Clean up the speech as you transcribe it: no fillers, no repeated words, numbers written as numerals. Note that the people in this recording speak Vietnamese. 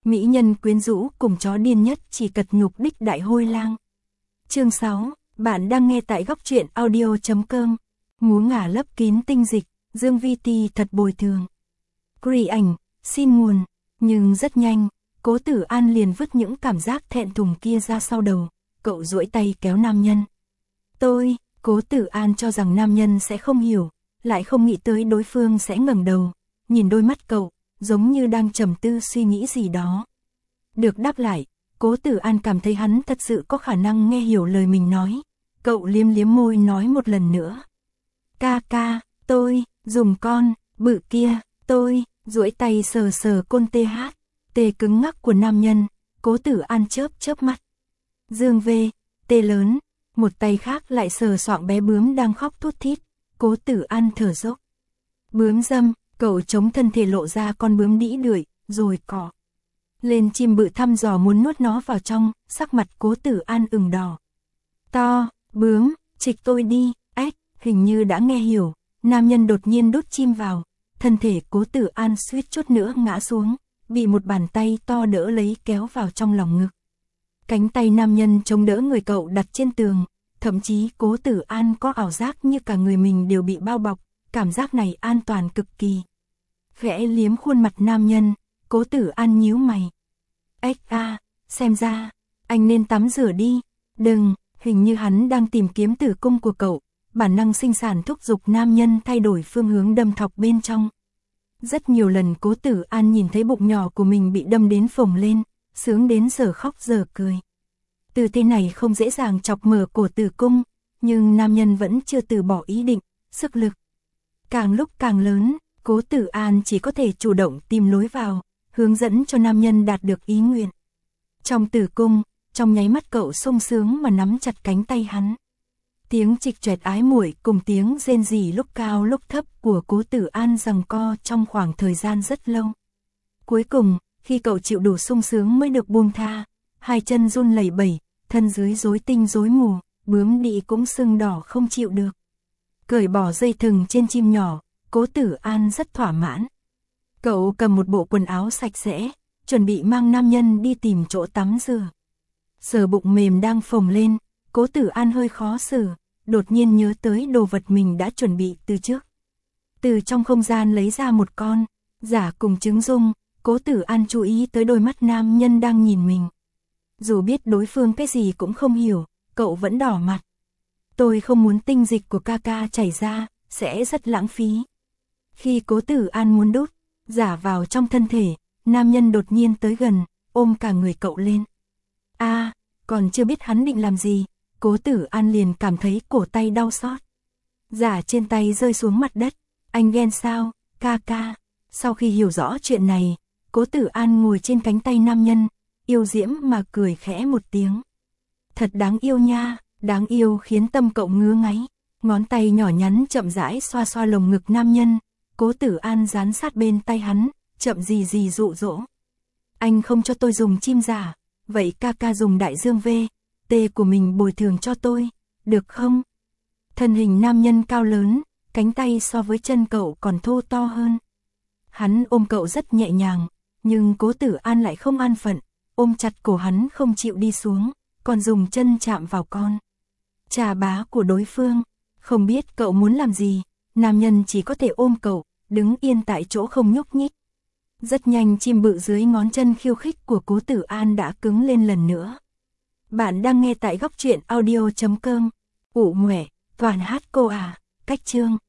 mỹ nhân quyến rũ cùng chó điên nhất chỉ cật nhục đích đại hôi lang. Chương 6, bạn đang nghe tại góc truyện audio.com. Ngú ngả lấp kín tinh dịch, Dương Vi Ti thật bồi thường. Gửi ảnh, xin nguồn, nhưng rất nhanh, Cố Tử An liền vứt những cảm giác thẹn thùng kia ra sau đầu, cậu duỗi tay kéo nam nhân. Cố Tử An cho rằng nam nhân sẽ không hiểu, lại không nghĩ tới đối phương sẽ ngẩng đầu, nhìn đôi mắt cậu, giống như đang trầm tư suy nghĩ gì đó. Được đáp lại, Cố Tử An cảm thấy hắn thật sự có khả năng nghe hiểu lời mình nói, cậu liếm liếm môi nói một lần nữa. Ca, tôi, dùng con, bự kia, tôi, duỗi tay sờ sờ côn tê cứng ngắc của nam nhân, Cố Tử An chớp mắt. Dương V, tê lớn, một tay khác lại sờ soạng bé bướm đang khóc thút thít, Cố Tử An thở dốc. Bướm dâm, cậu chống thân thể lộ ra con bướm đĩ đưởi, rồi cọ lên chim bự thăm dò muốn nuốt nó vào trong, sắc mặt Cố Tử An ửng đỏ. To, bướm, trịch tôi đi, hình như đã nghe hiểu, nam nhân đột nhiên đút chim vào, thân thể Cố Tử An suýt chút nữa ngã xuống, bị một bàn tay to đỡ lấy kéo vào trong lòng ngực. Cánh tay nam nhân chống đỡ người cậu đặt trên tường, thậm chí Cố Tử An có ảo giác như cả người mình đều bị bao bọc, cảm giác này an toàn cực kỳ. Khẽ liếm khuôn mặt nam nhân, Cố Tử An nhíu mày. Xem ra, anh nên tắm rửa đi, đừng, hình như hắn đang tìm kiếm tử cung của cậu, bản năng sinh sản thúc giục nam nhân thay đổi phương hướng đâm thọc bên trong. Rất nhiều lần Cố Tử An nhìn thấy bụng nhỏ của mình bị đâm đến phồng lên, sướng đến giờ khóc giờ cười. Tư thế này không dễ dàng chọc mở cổ tử cung, nhưng nam nhân vẫn chưa từ bỏ ý định, sức lực càng lúc càng lớn, Cố Tử An chỉ có thể chủ động tìm lối vào, hướng dẫn cho nam nhân đạt được ý nguyện. Trong tử cung, trong nháy mắt cậu sung sướng mà nắm chặt cánh tay hắn. Tiếng chịch choẹt ái muội cùng tiếng rên rỉ lúc cao lúc thấp của Cố Tử An giằng co trong khoảng thời gian rất lâu. Cuối cùng, khi cậu chịu đủ sung sướng mới được buông tha, hai chân run lẩy bẩy, thân dưới rối tinh rối mù, bướm đĩ cũng sưng đỏ không chịu được. Cởi bỏ dây thừng trên chim nhỏ, Cố Tử An rất thỏa mãn. Cậu cầm một bộ quần áo sạch sẽ, chuẩn bị mang nam nhân đi tìm chỗ tắm rửa. Sờ bụng mềm đang phồng lên, Cố Tử An hơi khó xử, đột nhiên nhớ tới đồ vật mình đã chuẩn bị từ trước. Từ trong không gian lấy ra một con giả cùng trứng dung, Cố Tử An chú ý tới đôi mắt nam nhân đang nhìn mình. Dù biết đối phương cái gì cũng không hiểu, cậu vẫn đỏ mặt. Tôi không muốn tinh dịch của ca chảy ra, sẽ rất lãng phí. Khi Cố Tử An muốn đút giả vào trong thân thể, nam nhân đột nhiên tới gần, ôm cả người cậu lên. Còn chưa biết hắn định làm gì, Cố Tử An liền cảm thấy cổ tay đau xót. Giả trên tay rơi xuống mặt đất, anh ghen sao, ca. Sau khi hiểu rõ chuyện này, Cố Tử An ngồi trên cánh tay nam nhân, yêu diễm mà cười khẽ một tiếng. Thật đáng yêu nha, đáng yêu khiến tâm cậu ngứa ngáy, ngón tay nhỏ nhắn chậm rãi xoa xoa lồng ngực nam nhân, Cố Tử An dán sát bên tay hắn, chậm gì dụ dỗ. Anh không cho tôi dùng chim giả, vậy ca dùng đại dương V, T của mình bồi thường cho tôi, được không? Thân hình nam nhân cao lớn, cánh tay so với chân cậu còn thô to hơn. Hắn ôm cậu rất nhẹ nhàng, nhưng Cố Tử An lại không an phận, ôm chặt cổ hắn không chịu đi xuống, còn dùng chân chạm vào con trà bá của đối phương. Không biết cậu muốn làm gì, nam nhân chỉ có thể ôm cậu, đứng yên tại chỗ không nhúc nhích. Rất nhanh chim bự dưới ngón chân khiêu khích của Cố Tử An đã cứng lên lần nữa. Bạn đang nghe tại góc truyện audio.com. Ủ Nguẻ, toàn hát cô à, cách chương.